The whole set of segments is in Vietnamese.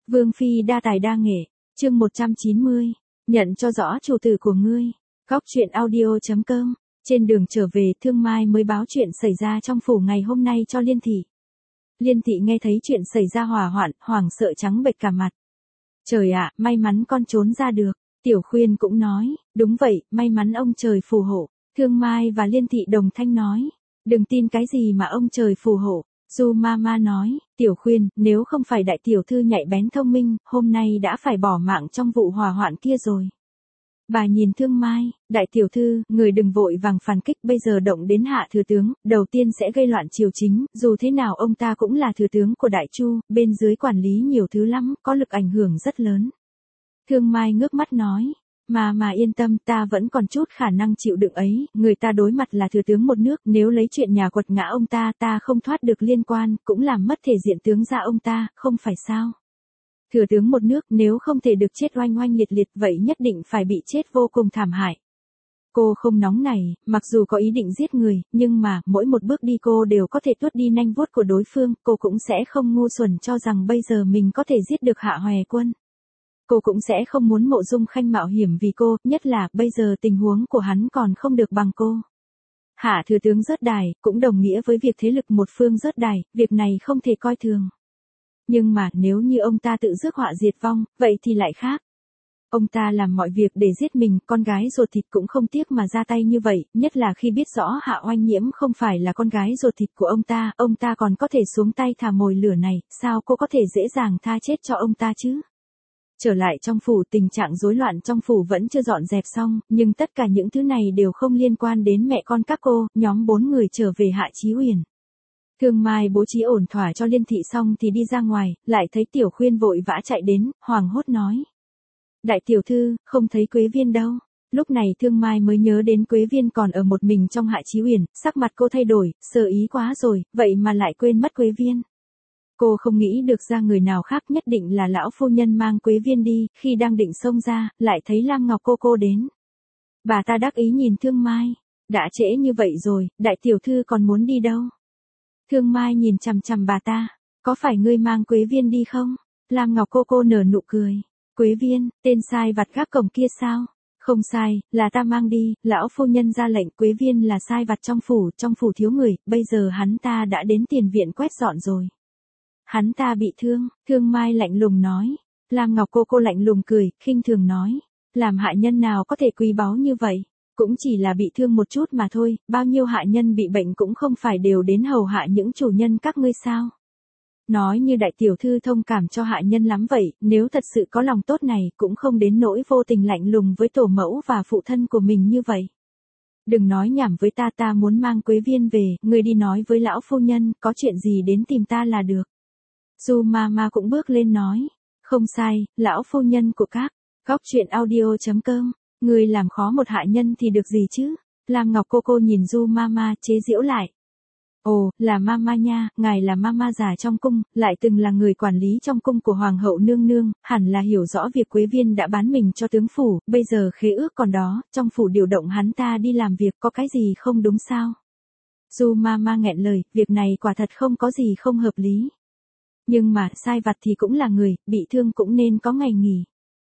Vương phi đa tài đa nghệ, chương 190, nhận cho rõ chủ tử của ngươi. Góc truyện audio.com. Trên đường trở về, Thương Mai mới báo chuyện xảy ra trong phủ ngày hôm nay cho Liên thị. Liên thị nghe thấy chuyện xảy ra hỏa hoạn, hoảng sợ trắng bệch cả mặt. Trời ạ, may mắn con trốn ra được. Tiểu Khuyên cũng nói, đúng vậy, may mắn ông trời phù hộ. Thương Mai và Liên thị đồng thanh nói, đừng tin cái gì mà ông trời phù hộ. Du Mama nói, Tiểu Khuyên, nếu không phải đại tiểu thư nhạy bén thông minh, hôm nay đã phải bỏ mạng trong vụ hỏa hoạn kia rồi. Bà nhìn Thương Mai, đại tiểu thư, người đừng vội vàng phản kích, bây giờ động đến hạ thừa tướng, đầu tiên sẽ gây loạn triều chính, dù thế nào ông ta cũng là thừa tướng của Đại Chu, bên dưới quản lý nhiều thứ lắm, có lực ảnh hưởng rất lớn. Thương Mai ngước mắt nói, mà yên tâm, ta vẫn còn chút khả năng chịu đựng ấy, người ta đối mặt là thừa tướng một nước, nếu lấy chuyện nhà quật ngã ông ta không thoát được liên quan, cũng làm mất thể diện tướng gia ông ta, không phải sao? Thừa tướng một nước nếu không thể được chết oanh oanh liệt liệt vậy nhất định phải bị chết vô cùng thảm hại. Cô không nóng này, mặc dù có ý định giết người, nhưng mà mỗi một bước đi cô đều có thể tuốt đi nanh vuốt của đối phương, cô cũng sẽ không ngu xuẩn cho rằng bây giờ mình có thể giết được Hạ Hòe Quân. Cô cũng sẽ không muốn Mộ Dung Khanh mạo hiểm vì cô, nhất là bây giờ tình huống của hắn còn không được bằng cô. Hạ thừa tướng rớt đài, cũng đồng nghĩa với việc thế lực một phương rớt đài, việc này không thể coi thường. Nhưng mà nếu như ông ta tự rước họa diệt vong, vậy thì lại khác. Ông ta làm mọi việc để giết mình, con gái ruột thịt cũng không tiếc mà ra tay như vậy, nhất là khi biết rõ Hạ Oanh Nhiễm không phải là con gái ruột thịt của ông ta còn có thể xuống tay thả mồi lửa này, sao cô có thể dễ dàng tha chết cho ông ta chứ? Trở lại trong phủ, tình trạng rối loạn trong phủ vẫn chưa dọn dẹp xong, nhưng tất cả những thứ này đều không liên quan đến mẹ con các cô, nhóm 4 người trở về Hạ Chí Uyển. Thương Mai bố trí ổn thỏa cho Liên thị xong thì đi ra ngoài, lại thấy Tiểu Khuyên vội vã chạy đến, hoảng hốt nói. Đại tiểu thư, không thấy Quế Viên đâu. Lúc này Thương Mai mới nhớ đến Quế Viên còn ở một mình trong Hạ Chí Uyển, sắc mặt cô thay đổi, sợ ý quá rồi, vậy mà lại quên mất Quế Viên. Cô không nghĩ được ra người nào khác, nhất định là lão phu nhân mang Quế Viên đi, khi đang định xông ra, lại thấy Lam Ngọc cô đến. Bà ta đắc ý nhìn Thương Mai, đã trễ như vậy rồi, đại tiểu thư còn muốn đi đâu? Thương Mai nhìn chằm chằm bà ta, có phải ngươi mang Quế Viên đi không? Lam Ngọc cô nở nụ cười, Quế Viên, tên sai vặt gác cổng kia sao? Không sai, là ta mang đi, lão phu nhân ra lệnh, Quế Viên là sai vặt trong phủ thiếu người, bây giờ hắn ta đã đến tiền viện quét dọn rồi. Hắn ta bị thương, Thương Mai lạnh lùng nói. Lam Ngọc cô lạnh lùng cười, khinh thường nói, làm hạ nhân nào có thể quý báu như vậy? Cũng chỉ là bị thương một chút mà thôi, bao nhiêu hạ nhân bị bệnh cũng không phải đều đến hầu hạ những chủ nhân các ngươi sao? Nói như đại tiểu thư thông cảm cho hạ nhân lắm vậy, nếu thật sự có lòng tốt này cũng không đến nỗi vô tình lạnh lùng với tổ mẫu và phụ thân của mình như vậy. Đừng nói nhảm với ta muốn mang Quế Viên về, ngươi đi nói với lão phu nhân, có chuyện gì đến tìm ta là được. Du Mama cũng bước lên nói, không sai, lão phu nhân của các. Góc truyện audio.com. Người làm khó một hạ nhân thì được gì chứ? Lam Ngọc cô nhìn Du Mama chế giễu lại. Ồ, là Mama nha, ngài là Mama già trong cung, lại từng là người quản lý trong cung của Hoàng hậu nương nương, hẳn là hiểu rõ việc Quế Viên đã bán mình cho tướng phủ, bây giờ khế ước còn đó, trong phủ điều động hắn ta đi làm việc có cái gì không đúng sao? Du Mama nghẹn lời, việc này quả thật không có gì không hợp lý. Nhưng mà sai vặt thì cũng là người, bị thương cũng nên có ngày nghỉ.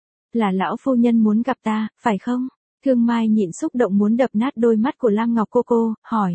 Là lão phu nhân muốn gặp ta, phải không? Thương Mai nhịn xúc động muốn đập nát đôi mắt của Lam Ngọc cô, hỏi.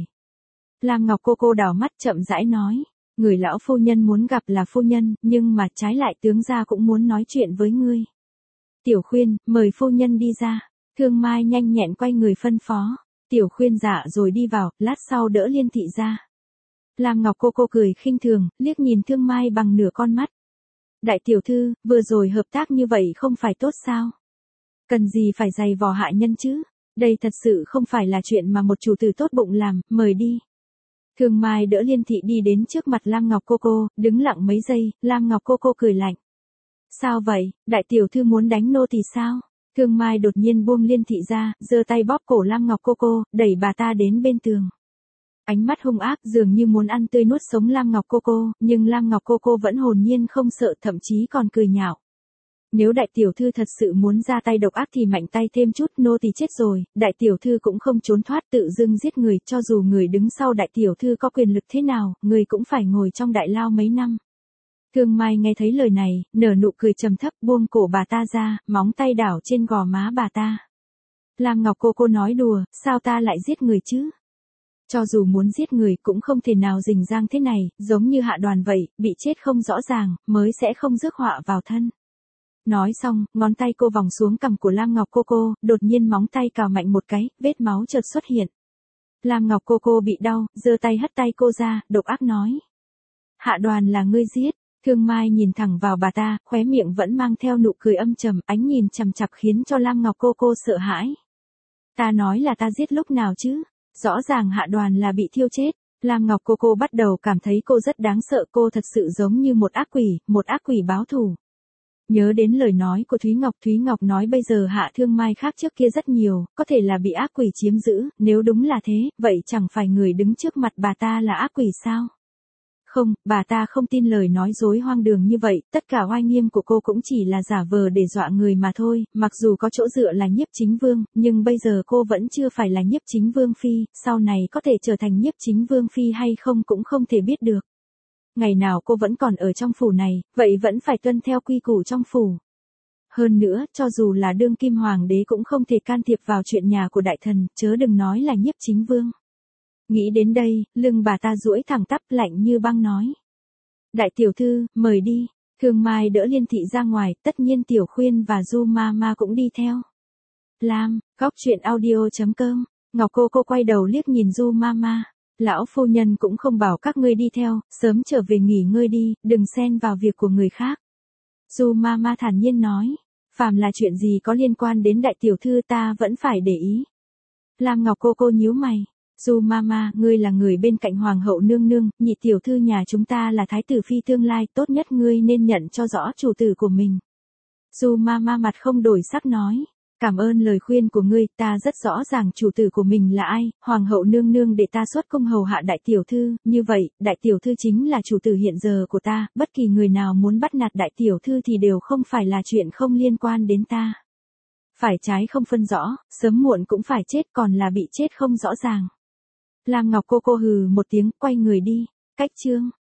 Lam Ngọc cô đảo mắt chậm rãi nói, người lão phu nhân muốn gặp là phu nhân, nhưng mà trái lại tướng gia cũng muốn nói chuyện với ngươi. Tiểu Khuyên, mời phu nhân đi ra. Thương Mai nhanh nhẹn quay người phân phó. Tiểu Khuyên dạ rồi đi vào, lát sau đỡ Liên thị ra. Lam Ngọc cô cười khinh thường, liếc nhìn Thương Mai bằng nửa con mắt. Đại tiểu thư, vừa rồi hợp tác như vậy không phải tốt sao? Cần gì phải giày vò hạ nhân chứ? Đây thật sự không phải là chuyện mà một chủ tử tốt bụng làm, mời đi. Thương Mai đỡ Liên thị đi đến trước mặt Lam Ngọc cô, đứng lặng mấy giây, Lam Ngọc cô cười lạnh. Sao vậy, đại tiểu thư muốn đánh nô thì sao? Thương Mai đột nhiên buông Liên thị ra, giơ tay bóp cổ Lam Ngọc cô, đẩy bà ta đến bên tường. Ánh mắt hung ác dường như muốn ăn tươi nuốt sống Lam Ngọc cô, nhưng Lam Ngọc cô vẫn hồn nhiên không sợ, thậm chí còn cười nhạo. Nếu đại tiểu thư thật sự muốn ra tay độc ác thì mạnh tay thêm chút, nô tỳ chết rồi, đại tiểu thư cũng không trốn thoát, tự dưng giết người, cho dù người đứng sau đại tiểu thư có quyền lực thế nào, người cũng phải ngồi trong đại lao mấy năm. Thương Mai nghe thấy lời này, nở nụ cười trầm thấp buông cổ bà ta ra, móng tay đảo trên gò má bà ta. Lam Ngọc cô nói đùa, sao ta lại giết người chứ? Cho dù muốn giết người cũng không thể nào rình rang thế này, giống như Hạ Đoàn vậy, bị chết không rõ ràng, mới sẽ không rước họa vào thân. Nói xong, ngón tay cô vòng xuống cằm của Lam Ngọc cô, đột nhiên móng tay cào mạnh một cái, vết máu chợt xuất hiện. Lam Ngọc cô bị đau, giơ tay hất tay cô ra, độc ác nói. Hạ Đoàn là ngươi giết. Thương Mai nhìn thẳng vào bà ta, khóe miệng vẫn mang theo nụ cười âm trầm, ánh nhìn chằm chằm khiến cho Lam Ngọc cô sợ hãi. Ta nói là ta giết lúc nào chứ? Rõ ràng Hạ Đoàn là bị thiêu chết. Lam Ngọc cô bắt đầu cảm thấy cô rất đáng sợ, cô thật sự giống như một ác quỷ báo thù. Nhớ đến lời nói của Thúy Ngọc nói bây giờ Hạ Thương Mai khác trước kia rất nhiều, có thể là bị ác quỷ chiếm giữ, nếu đúng là thế, vậy chẳng phải người đứng trước mặt bà ta là ác quỷ sao? Không, bà ta không tin lời nói dối hoang đường như vậy, tất cả oai nghiêm của cô cũng chỉ là giả vờ để dọa người mà thôi, mặc dù có chỗ dựa là Nhiếp Chính Vương, nhưng bây giờ cô vẫn chưa phải là Nhiếp Chính Vương phi, sau này có thể trở thành Nhiếp Chính Vương phi hay không cũng không thể biết được. Ngày nào cô vẫn còn ở trong phủ này, vậy vẫn phải tuân theo quy củ trong phủ. Hơn nữa, cho dù là đương kim hoàng đế cũng không thể can thiệp vào chuyện nhà của đại thần, chớ đừng nói là Nhiếp Chính Vương. Nghĩ đến đây, lưng bà ta duỗi thẳng tắp lạnh như băng nói. Đại tiểu thư, mời đi. Thương Mai đỡ Liên Thị ra ngoài, tất nhiên Tiểu Khuyên và Du Mama cũng đi theo. Lam, góc truyện audio.com, Ngọc cô quay đầu liếc nhìn Du Mama. Lão phu nhân cũng không bảo các ngươi đi theo, sớm trở về nghỉ ngơi đi, đừng xen vào việc của người khác. Du Mama thản nhiên nói, phàm là chuyện gì có liên quan đến đại tiểu thư ta vẫn phải để ý. Lam Ngọc cô nhíu mày. Du Mama, ngươi là người bên cạnh hoàng hậu nương nương, nhị tiểu thư nhà chúng ta là thái tử phi tương lai, tốt nhất ngươi nên nhận cho rõ chủ tử của mình. Du Mama mặt không đổi sắc nói, cảm ơn lời khuyên của ngươi, ta rất rõ ràng chủ tử của mình là ai, hoàng hậu nương nương để ta xuất cung hầu hạ đại tiểu thư, như vậy, đại tiểu thư chính là chủ tử hiện giờ của ta, bất kỳ người nào muốn bắt nạt đại tiểu thư thì đều không phải là chuyện không liên quan đến ta. Phải trái không phân rõ, sớm muộn cũng phải chết, còn là bị chết không rõ ràng. Lam Ngọc cô hừ một tiếng, quay người đi. Cách chương